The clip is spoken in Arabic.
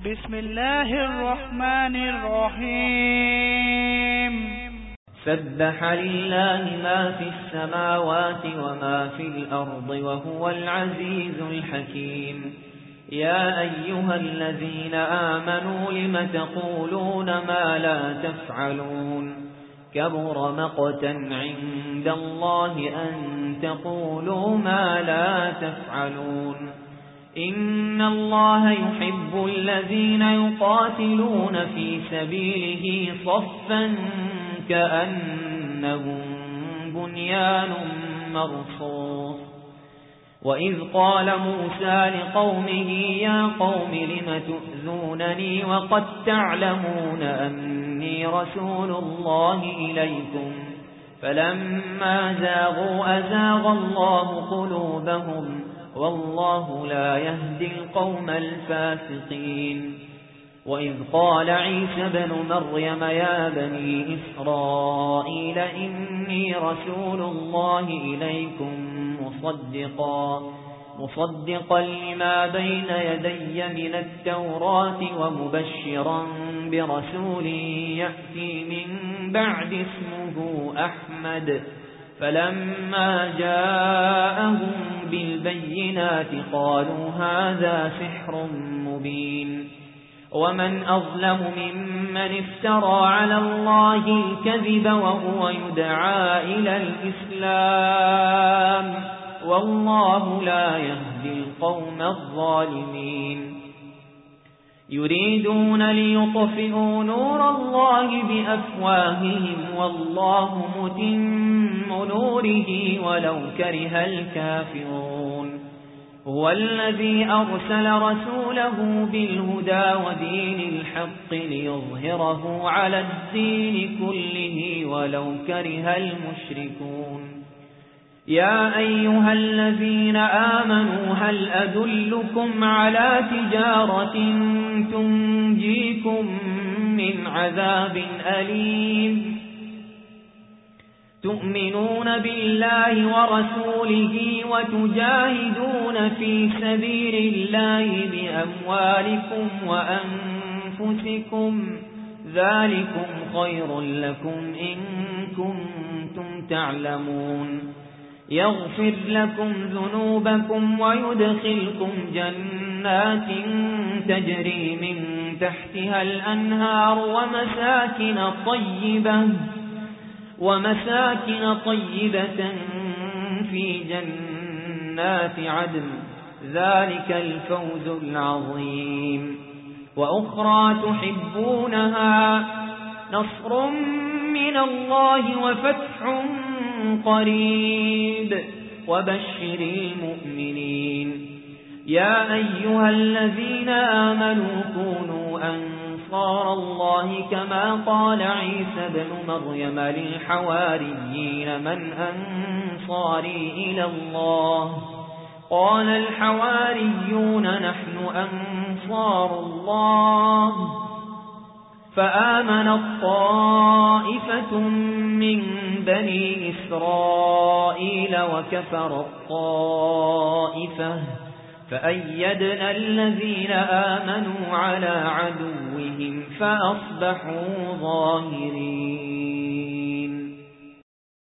بسم الله الرحمن الرحيم سبح لله ما في السماوات وما في الأرض وهو العزيز الحكيم يا أيها الذين آمنوا لم تقولون ما لا تفعلون كبر مقتا عند الله أن تقولوا ما لا تفعلون إن الله يحب الذين يقاتلون في سبيله صفا كأنهم بنيان مرصوص وإذ قال موسى لقومه يا قوم لم تؤذونني وقد تعلمون أني رسول الله إليكم فلما زاغوا أزاغ الله قلوبهم والله لا يهدي القوم الفاسقين وإذ قال عيسى بن مريم يا بني إسرائيل إني رسول الله إليكم مصدقا لما بين يدي من التوراة ومبشرا برسول يأتي من بعد اسمه أحمد فلما جاءهم بالبينات قالوا هذا سحر مبين ومن أظلم ممن افترى على الله الكذب وهو يدعى إلى الإسلام والله لا يهدي القوم الظالمين يريدون ليطفئوا نور الله بأفواههم والله متم نوره ولو كره الكافرون هو الذي أرسل رسوله بالهدى ودين الحق ليظهره على الدين كله ولو كره المشركون يا أيها الذين آمنوا هل أدلكم على تجارة تنجيكم من عذاب أليم تؤمنون بالله ورسوله وتجاهدون في سبيل الله بأموالكم وأنفسكم ذلكم خير لكم إن كنتم تعلمون يغفر لكم ذنوبكم ويدخلكم جنات تجري من تحتها الأنهار ومساكن طيبة في جنات عدن ذلك الفوز العظيم وأخرى تحبونها نصر من الله وفتح قريب وبشر المؤمنين يا أيها الذين آمنوا كونوا أنصار الله كما قال عيسى بن مريم للحواريين من أنصاري إلى الله قال الحواريون نحن أنصار الله فآمن الطائفة من بني إسرائيل وكفر الطائفة فأيدنا الذين آمنوا على عدوهم فأصبحوا ظاهرين